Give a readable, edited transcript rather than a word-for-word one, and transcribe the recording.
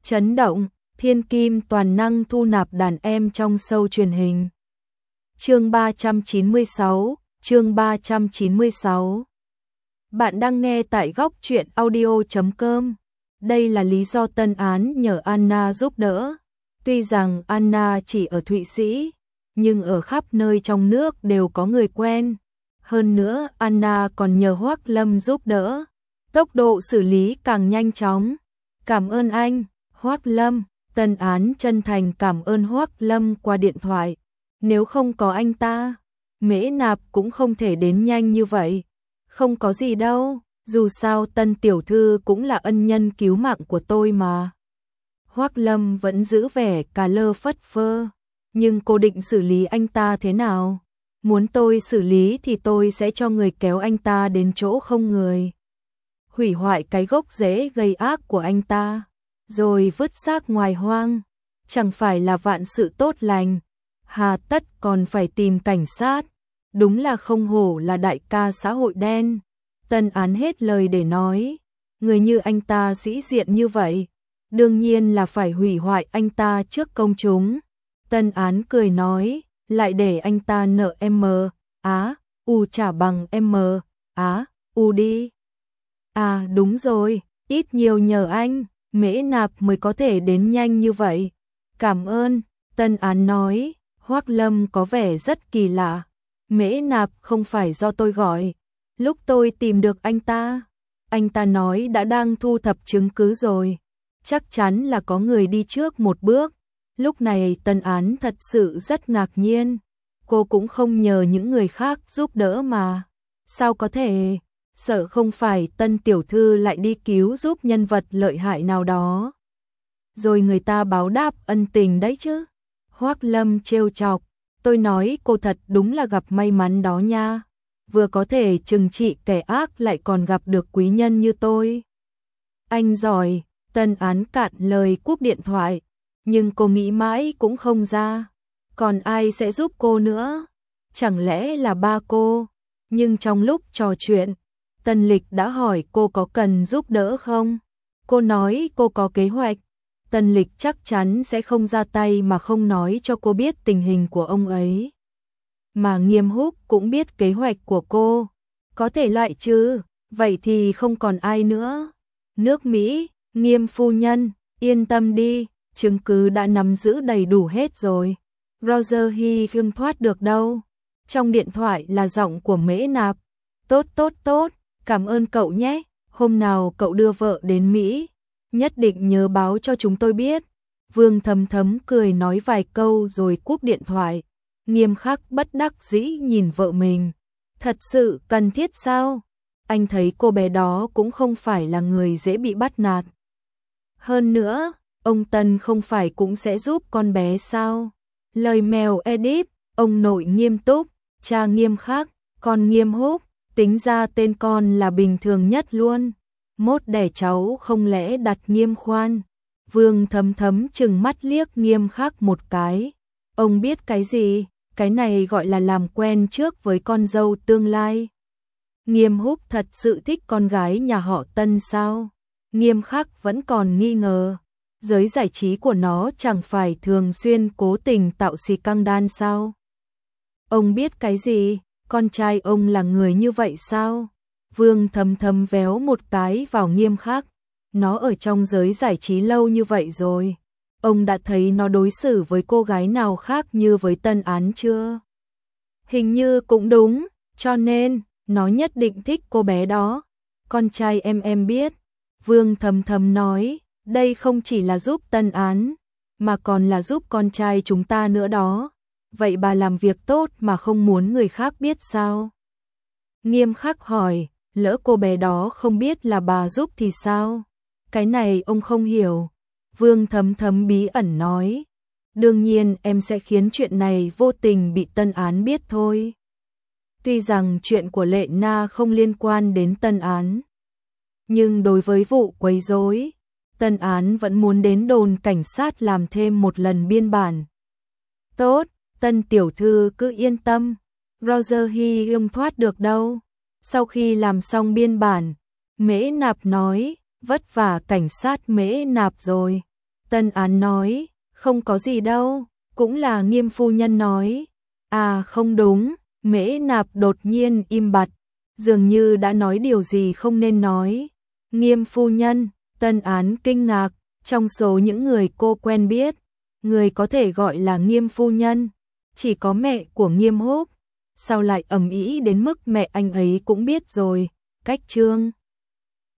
Chấn động, thiên kim toàn năng thu nạp đàn em trong show truyền hình. Chương 396, chương 396. Bạn đang nghe tại góc truyện audio.com. Đây là lý do Tân Án nhờ Anna giúp đỡ. Tuy rằng Anna chỉ ở Thụy Sĩ, nhưng ở khắp nơi trong nước đều có người quen. Hơn nữa, Anna còn nhờ Hoắc Lâm giúp đỡ. Tốc độ xử lý càng nhanh chóng. Cảm ơn anh, Hoắc Lâm. Tân Án chân thành cảm ơn Hoắc Lâm qua điện thoại. Nếu không có anh ta, Mễ Nạp cũng không thể đến nhanh như vậy. Không có gì đâu, dù sao Tân tiểu thư cũng là ân nhân cứu mạng của tôi mà. Hoắc Lâm vẫn giữ vẻ cà lơ phất phơ, nhưng cô định xử lý anh ta thế nào? Muốn tôi xử lý thì tôi sẽ cho người kéo anh ta đến chỗ không người, hủy hoại cái gốc rễ gây ác của anh ta, rồi vứt xác ngoài hoang. Chẳng phải là vạn sự tốt lành, hà tất còn phải tìm cảnh sát. Đúng là không hổ là đại ca xã hội đen. Tân Án hết lời để nói, người như anh ta sĩ diện như vậy, đương nhiên là phải hủy hoại anh ta trước công chúng. Tân Án cười nói, lại để anh ta nợ u trả bằng u đi. À đúng rồi, ít nhiều nhờ anh, Mễ Nạp mới có thể đến nhanh như vậy. Cảm ơn, Tân Án nói. Hoắc Lâm có vẻ rất kỳ lạ. Mễ Nạp không phải do tôi gọi. Lúc tôi tìm được anh ta nói đã đang thu thập chứng cứ rồi. Chắc chắn là có người đi trước một bước. Lúc này Tân Án thật sự rất ngạc nhiên. Cô cũng không nhờ những người khác giúp đỡ mà. Sao có thể? Sợ không phải Tân tiểu thư lại đi cứu giúp nhân vật lợi hại nào đó, rồi người ta báo đáp ân tình đấy chứ. Hoắc Lâm trêu chọc, tôi nói cô thật đúng là gặp may mắn đó nha. Vừa có thể trừng trị kẻ ác lại còn gặp được quý nhân như tôi. Anh giỏi. Tân Án cạn lời cúp điện thoại, nhưng cô nghĩ mãi cũng không ra. Còn ai sẽ giúp cô nữa? Chẳng lẽ là ba cô? Nhưng trong lúc trò chuyện, Tân Lịch đã hỏi cô có cần giúp đỡ không? Cô nói cô có kế hoạch. Tân Lịch chắc chắn sẽ không ra tay mà không nói cho cô biết tình hình của ông ấy. Mà Nghiêm Húc cũng biết kế hoạch của cô. Có thể loại trừ, vậy thì không còn ai nữa. Nước Mỹ, Nghiêm phu nhân, yên tâm đi, chứng cứ đã nắm giữ đầy đủ hết rồi. Roger Hy không thoát được đâu. Trong điện thoại là giọng của Mễ Nạp. Tốt, cảm ơn cậu nhé. Hôm nào cậu đưa vợ đến Mỹ, nhất định nhớ báo cho chúng tôi biết. Vương Thấm Thấm cười nói vài câu rồi cúp điện thoại. Nghiêm Khắc bất đắc dĩ nhìn vợ mình. Thật sự cần thiết sao? Anh thấy cô bé đó cũng không phải là người dễ bị bắt nạt. Hơn nữa, ông Tân không phải cũng sẽ giúp con bé sao? Lời mèo Edip, ông nội nghiêm túc, cha Nghiêm Khắc, con Nghiêm Húc, tính ra tên con là bình thường nhất luôn. Mốt đẻ cháu không lẽ đặt Nghiêm Khoan? Vương Thấm Thấm chừng mắt liếc Nghiêm Khắc một cái. Ông biết cái gì? Cái này gọi là làm quen trước với con dâu tương lai. Nghiêm Húc thật sự thích con gái nhà họ Tân sao? Nghiêm Khắc vẫn còn nghi ngờ. Giới giải trí của nó chẳng phải thường xuyên cố tình tạo xì căng đan sao? Ông biết cái gì? Con trai ông là người như vậy sao? Vương Thấm Thấm véo một cái vào Nghiêm Khắc. Nó ở trong giới giải trí lâu như vậy rồi. Ông đã thấy nó đối xử với cô gái nào khác như với Tân Án chưa? Hình như cũng đúng, cho nên nó nhất định thích cô bé đó. Con trai em biết. Vương Thấm Thấm nói, đây không chỉ là giúp Tân Án, mà còn là giúp con trai chúng ta nữa đó. Vậy bà làm việc tốt mà không muốn người khác biết sao? Nghiêm Khắc hỏi, lỡ cô bé đó không biết là bà giúp thì sao? Cái này ông không hiểu. Vương Thấm Thấm bí ẩn nói, đương nhiên em sẽ khiến chuyện này vô tình bị Tân Án biết thôi. Tuy rằng chuyện của Lệ Na không liên quan đến Tân Án, nhưng đối với vụ quấy rối, Tân Án vẫn muốn đến đồn cảnh sát làm thêm một lần biên bản. Tốt, Tân tiểu thư cứ yên tâm, Roger Hy không thoát được đâu. Sau khi làm xong biên bản, Mễ Nạp nói, vất vả cảnh sát Mễ Nạp rồi. Tân Án nói, không có gì đâu, cũng là Nghiêm phu nhân nói. À không đúng, Mễ Nạp đột nhiên im bặt, dường như đã nói điều gì không nên nói. Nghiêm phu nhân, Tân Án kinh ngạc, trong số những người cô quen biết, người có thể gọi là Nghiêm phu nhân, chỉ có mẹ của Nghiêm Húc, sao lại ầm ĩ đến mức mẹ anh ấy cũng biết rồi. Cách chương